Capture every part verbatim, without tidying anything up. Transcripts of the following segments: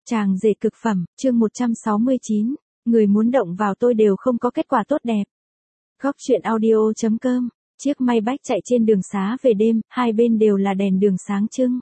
Chàng rể cực phẩm, chương một trăm sáu mươi chín, người muốn động vào tôi đều không có kết quả tốt đẹp. Góc truyện audio.com, chiếc Maybach chạy trên đường xá về đêm, hai bên đều là đèn đường sáng trưng.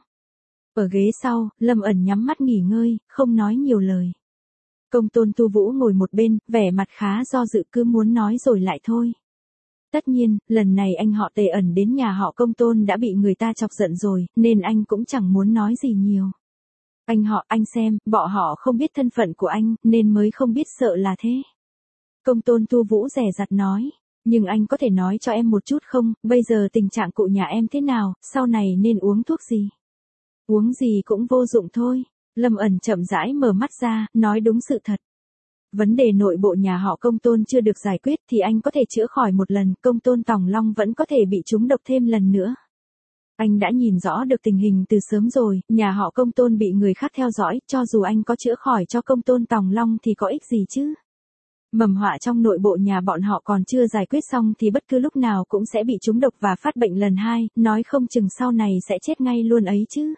Ở ghế sau, Lâm ẩn nhắm mắt nghỉ ngơi, không nói nhiều lời. Công tôn Tu Vũ ngồi một bên, vẻ mặt khá do dự cứ muốn nói rồi lại thôi. Tất nhiên, lần này anh họ Tề ẩn đến nhà họ Công tôn đã bị người ta chọc giận rồi, nên anh cũng chẳng muốn nói gì nhiều. Anh họ, anh xem, bọn họ không biết thân phận của anh, nên mới không biết sợ là thế. Công tôn Tu Vũ dè dặt nói, nhưng anh có thể nói cho em một chút không, bây giờ tình trạng cụ nhà em thế nào, sau này nên uống thuốc gì? Uống gì cũng vô dụng thôi. Lâm ẩn chậm rãi mở mắt ra, nói đúng sự thật. Vấn đề nội bộ nhà họ Công tôn chưa được giải quyết thì anh có thể chữa khỏi một lần, Công tôn Tòng Long vẫn có thể bị trúng độc thêm lần nữa. Anh đã nhìn rõ được tình hình từ sớm rồi, nhà họ Công tôn bị người khác theo dõi, cho dù anh có chữa khỏi cho Công tôn Tòng Long thì có ích gì chứ? Mầm họa trong nội bộ nhà bọn họ còn chưa giải quyết xong thì bất cứ lúc nào cũng sẽ bị trúng độc và phát bệnh lần hai, nói không chừng sau này sẽ chết ngay luôn ấy chứ.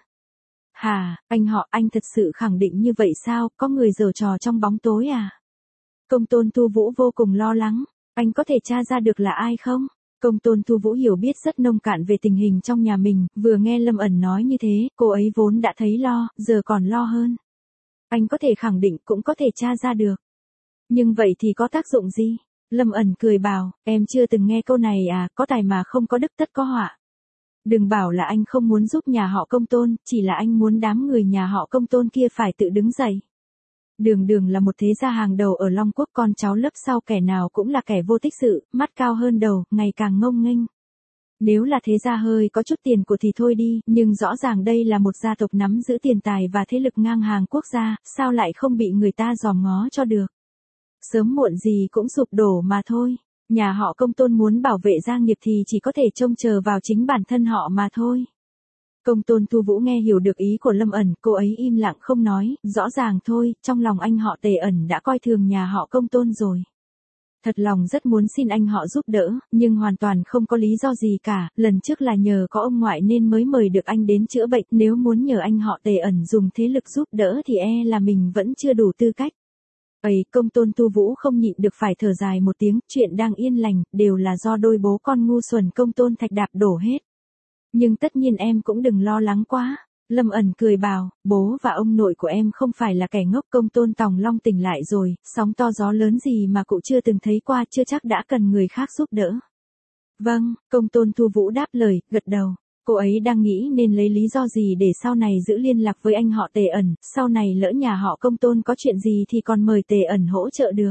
Hà, anh họ, anh thật sự khẳng định như vậy sao, có người giở trò trong bóng tối à? Công tôn Tu Vũ vô cùng lo lắng, anh có thể tra ra được là ai không? Công tôn Tu Vũ hiểu biết rất nông cạn về tình hình trong nhà mình, vừa nghe Lâm ẩn nói như thế, cô ấy vốn đã thấy lo, giờ còn lo hơn. Anh có thể khẳng định cũng có thể tra ra được. Nhưng vậy thì có tác dụng gì? Lâm ẩn cười bảo, em chưa từng nghe câu này à, có tài mà không có đức tất có họa. Đừng bảo là anh không muốn giúp nhà họ Công tôn, chỉ là anh muốn đám người nhà họ Công tôn kia phải tự đứng dậy. Đường Đường là một thế gia hàng đầu ở Long Quốc, con cháu lớp sau kẻ nào cũng là kẻ vô tích sự, mắt cao hơn đầu, ngày càng ngông nghênh. Nếu là thế gia hơi có chút tiền của thì thôi đi, nhưng rõ ràng đây là một gia tộc nắm giữ tiền tài và thế lực ngang hàng quốc gia, sao lại không bị người ta dòm ngó cho được. Sớm muộn gì cũng sụp đổ mà thôi. Nhà họ Công tôn muốn bảo vệ gia nghiệp thì chỉ có thể trông chờ vào chính bản thân họ mà thôi. Công tôn Tu Vũ nghe hiểu được ý của Lâm ẩn, cô ấy im lặng không nói, rõ ràng thôi, trong lòng anh họ Tề ẩn đã coi thường nhà họ Công tôn rồi. Thật lòng rất muốn xin anh họ giúp đỡ, nhưng hoàn toàn không có lý do gì cả, lần trước là nhờ có ông ngoại nên mới mời được anh đến chữa bệnh, nếu muốn nhờ anh họ Tề ẩn dùng thế lực giúp đỡ thì e là mình vẫn chưa đủ tư cách. Ấy, Công tôn Tu Vũ không nhịn được phải thở dài một tiếng, chuyện đang yên lành, đều là do đôi bố con ngu xuẩn Công tôn Thạch Đạp đổ hết. Nhưng tất nhiên em cũng đừng lo lắng quá. Lâm ẩn cười bảo, bố và ông nội của em không phải là kẻ ngốc. Công tôn Tòng Long tỉnh lại rồi, sóng to gió lớn gì mà cụ chưa từng thấy qua, chưa chắc đã cần người khác giúp đỡ. Vâng, Công tôn Tu Vũ đáp lời, gật đầu. Cô ấy đang nghĩ nên lấy lý do gì để sau này giữ liên lạc với anh họ Tề ẩn, sau này lỡ nhà họ Công tôn có chuyện gì thì còn mời Tề ẩn hỗ trợ được.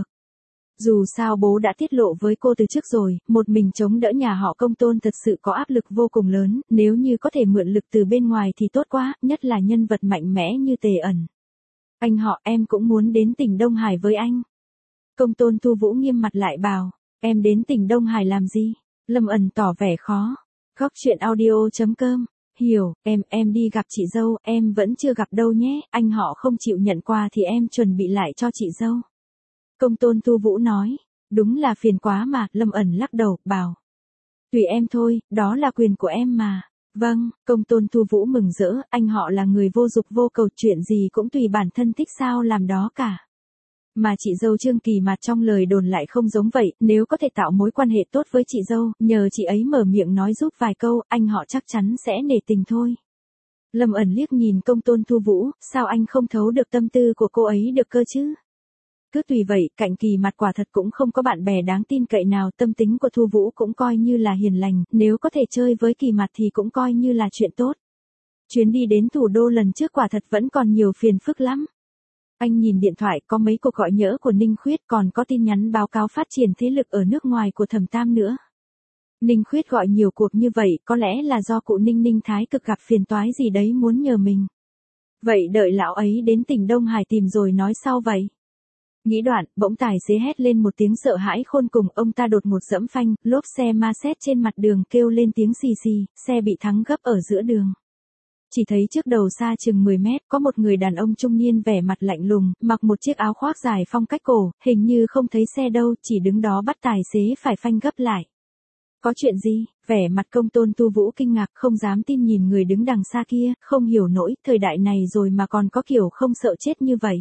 Dù sao bố đã tiết lộ với cô từ trước rồi, một mình chống đỡ nhà họ Công tôn thật sự có áp lực vô cùng lớn, nếu như có thể mượn lực từ bên ngoài thì tốt quá, nhất là nhân vật mạnh mẽ như Tề ẩn. Anh họ, em cũng muốn đến tỉnh Đông Hải với anh. Công tôn Tu Vũ nghiêm mặt lại bảo, em đến tỉnh Đông Hải làm gì? Lâm ẩn tỏ vẻ khó. Góc truyện audio.com, hiểu, em, em đi gặp chị dâu, em vẫn chưa gặp đâu nhé, anh họ không chịu nhận quà thì em chuẩn bị lại cho chị dâu. Công tôn Tu Vũ nói, đúng là phiền quá mà, Lâm ẩn lắc đầu, bảo. Tùy em thôi, đó là quyền của em mà. Vâng, Công tôn Tu Vũ mừng rỡ, anh họ là người vô dục vô cầu, chuyện gì cũng tùy bản thân thích sao làm đó cả. Mà chị dâu Trương Kỳ Mạt trong lời đồn lại không giống vậy, nếu có thể tạo mối quan hệ tốt với chị dâu, nhờ chị ấy mở miệng nói giúp vài câu, anh họ chắc chắn sẽ nể tình thôi. Lâm ẩn liếc nhìn Công tôn Tu Vũ, sao anh không thấu được tâm tư của cô ấy được cơ chứ? Cứ tùy vậy, cạnh Kỳ Mạt quả thật cũng không có bạn bè đáng tin cậy nào, tâm tính của Thu Vũ cũng coi như là hiền lành, nếu có thể chơi với Kỳ Mạt thì cũng coi như là chuyện tốt. Chuyến đi đến thủ đô lần trước quả thật vẫn còn nhiều phiền phức lắm. Anh nhìn điện thoại, có mấy cuộc gọi nhỡ của Ninh Khuyết, còn có tin nhắn báo cáo phát triển thế lực ở nước ngoài của Thẩm Tam nữa. Ninh Khuyết gọi nhiều cuộc như vậy, có lẽ là do cụ Ninh Ninh Thái cực gặp phiền toái gì đấy muốn nhờ mình. Vậy đợi lão ấy đến tỉnh Đông Hải tìm rồi nói sau vậy. Nghĩ đoạn, bỗng tài xế hét lên một tiếng sợ hãi khôn cùng, ông ta đột ngột giẫm phanh, lốp xe ma xét trên mặt đường kêu lên tiếng xì xì, xe bị thắng gấp ở giữa đường. Chỉ thấy trước đầu xa chừng mười mét, có một người đàn ông trung niên vẻ mặt lạnh lùng, mặc một chiếc áo khoác dài phong cách cổ, hình như không thấy xe đâu, chỉ đứng đó bắt tài xế phải phanh gấp lại. Có chuyện gì? Vẻ mặt Công Tôn Tu Vũ kinh ngạc không dám tin nhìn người đứng đằng xa kia, không hiểu nổi, thời đại này rồi mà còn có kiểu không sợ chết như vậy.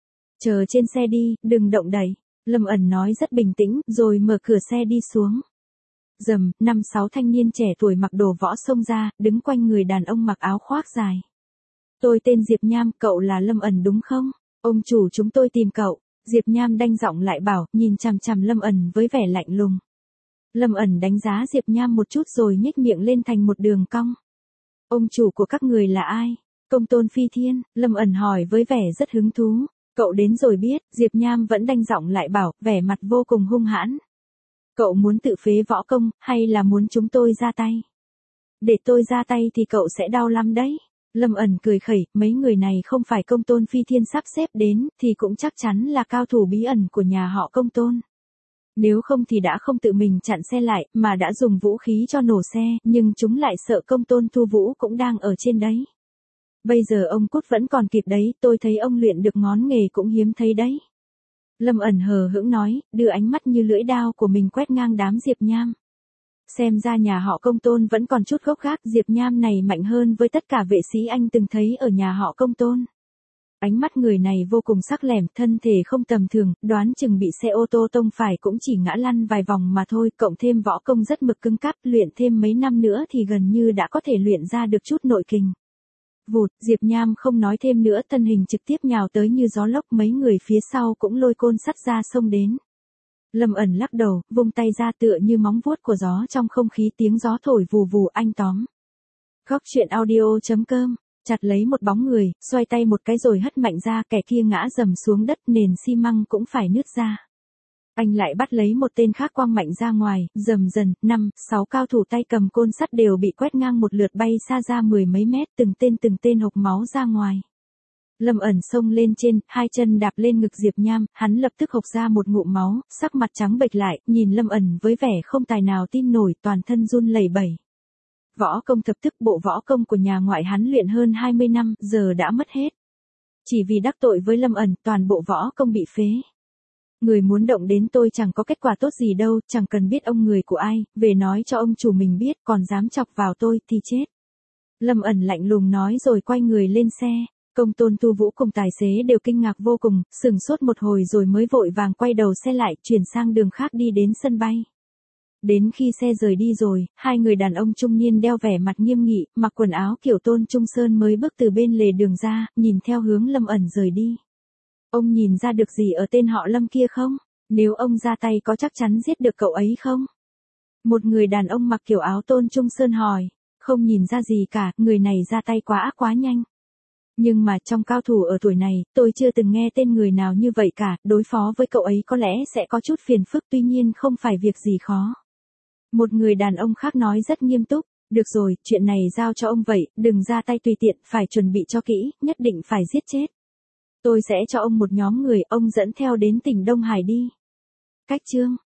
Chờ trên xe đi, đừng động đẩy. Lâm ẩn nói rất bình tĩnh, rồi mở cửa xe đi xuống. Dầm, năm sáu thanh niên trẻ tuổi mặc đồ võ xông ra, đứng quanh người đàn ông mặc áo khoác dài. Tôi tên Diệp Nham, cậu là Lâm ẩn đúng không? Ông chủ chúng tôi tìm cậu. Diệp Nham đanh giọng lại bảo, nhìn chằm chằm Lâm ẩn với vẻ lạnh lùng. Lâm ẩn đánh giá Diệp Nham một chút rồi nhếch miệng lên thành một đường cong. Ông chủ của các người là ai? Công Tôn Phi Thiên, Lâm ẩn hỏi với vẻ rất hứng thú. Cậu đến rồi biết, Diệp Nham vẫn đanh giọng lại bảo, vẻ mặt vô cùng hung hãn. Cậu muốn tự phế võ công, hay là muốn chúng tôi ra tay? Để tôi ra tay thì cậu sẽ đau lắm đấy. Lâm ẩn cười khẩy, mấy người này không phải Công Tôn Phi Thiên sắp xếp đến, thì cũng chắc chắn là cao thủ bí ẩn của nhà họ Công Tôn. Nếu không thì đã không tự mình chặn xe lại, mà đã dùng vũ khí cho nổ xe, nhưng chúng lại sợ Công Tôn Thu Vũ cũng đang ở trên đấy. Bây giờ ông cút vẫn còn kịp đấy, tôi thấy ông luyện được ngón nghề cũng hiếm thấy đấy. Lâm ẩn hờ hững nói, đưa ánh mắt như lưỡi đao của mình quét ngang đám Diệp Nham. Xem ra nhà họ Công Tôn vẫn còn chút gốc gác, Diệp Nham này mạnh hơn với tất cả vệ sĩ anh từng thấy ở nhà họ Công Tôn. Ánh mắt người này vô cùng sắc lẻm, thân thể không tầm thường, đoán chừng bị xe ô tô tông phải cũng chỉ ngã lăn vài vòng mà thôi, cộng thêm võ công rất mực cứng cáp, luyện thêm mấy năm nữa thì gần như đã có thể luyện ra được chút nội kình. Vụt, Diệp Nham không nói thêm nữa, thân hình trực tiếp nhào tới như gió lốc, mấy người phía sau cũng lôi côn sắt ra xông đến. Lâm ẩn lắc đầu, vung tay ra tựa như móng vuốt của gió trong không khí, tiếng gió thổi vù vù, anh tóm. Góc truyện audio chấm com, chặt lấy một bóng người, xoay tay một cái rồi hất mạnh ra, kẻ kia ngã rầm xuống đất, nền xi măng cũng phải nứt ra. Anh lại bắt lấy một tên khác quăng mạnh ra ngoài, rầm dần, năm, sáu cao thủ tay cầm côn sắt đều bị quét ngang một lượt bay xa ra mười mấy mét, từng tên từng tên hộc máu ra ngoài. Lâm ẩn xông lên trên, hai chân đạp lên ngực Diệp Nham, hắn lập tức hộc ra một ngụm máu, sắc mặt trắng bệch lại, nhìn Lâm ẩn với vẻ không tài nào tin nổi, toàn thân run lẩy bẩy. Võ công thập thức, bộ võ công của nhà ngoại hắn luyện hơn hai mươi năm, giờ đã mất hết. Chỉ vì đắc tội với Lâm ẩn, toàn bộ võ công bị phế. Người muốn động đến tôi chẳng có kết quả tốt gì đâu, chẳng cần biết ông người của ai, về nói cho ông chủ mình biết, còn dám chọc vào tôi thì chết. Lâm ẩn lạnh lùng nói rồi quay người lên xe. Công Tôn Tu Vũ cùng tài xế đều kinh ngạc vô cùng, sừng sốt một hồi rồi mới vội vàng quay đầu xe lại, chuyển sang đường khác đi đến sân bay. Đến khi xe rời đi rồi, hai người đàn ông trung niên đeo vẻ mặt nghiêm nghị, mặc quần áo kiểu Tôn Trung Sơn mới bước từ bên lề đường ra, nhìn theo hướng Lâm ẩn rời đi. Ông nhìn ra được gì ở tên họ Lâm kia không? Nếu ông ra tay có chắc chắn giết được cậu ấy không? Một người đàn ông mặc kiểu áo Tôn Trung Sơn hỏi. Không nhìn ra gì cả, người này ra tay quá ác quá nhanh. Nhưng mà trong cao thủ ở tuổi này, tôi chưa từng nghe tên người nào như vậy cả, đối phó với cậu ấy có lẽ sẽ có chút phiền phức, tuy nhiên không phải việc gì khó. Một người đàn ông khác nói rất nghiêm túc, được rồi, chuyện này giao cho ông vậy, đừng ra tay tùy tiện, phải chuẩn bị cho kỹ, nhất định phải giết chết. Tôi sẽ cho ông một nhóm người, ông dẫn theo đến tỉnh Đông Hải đi. Cách chương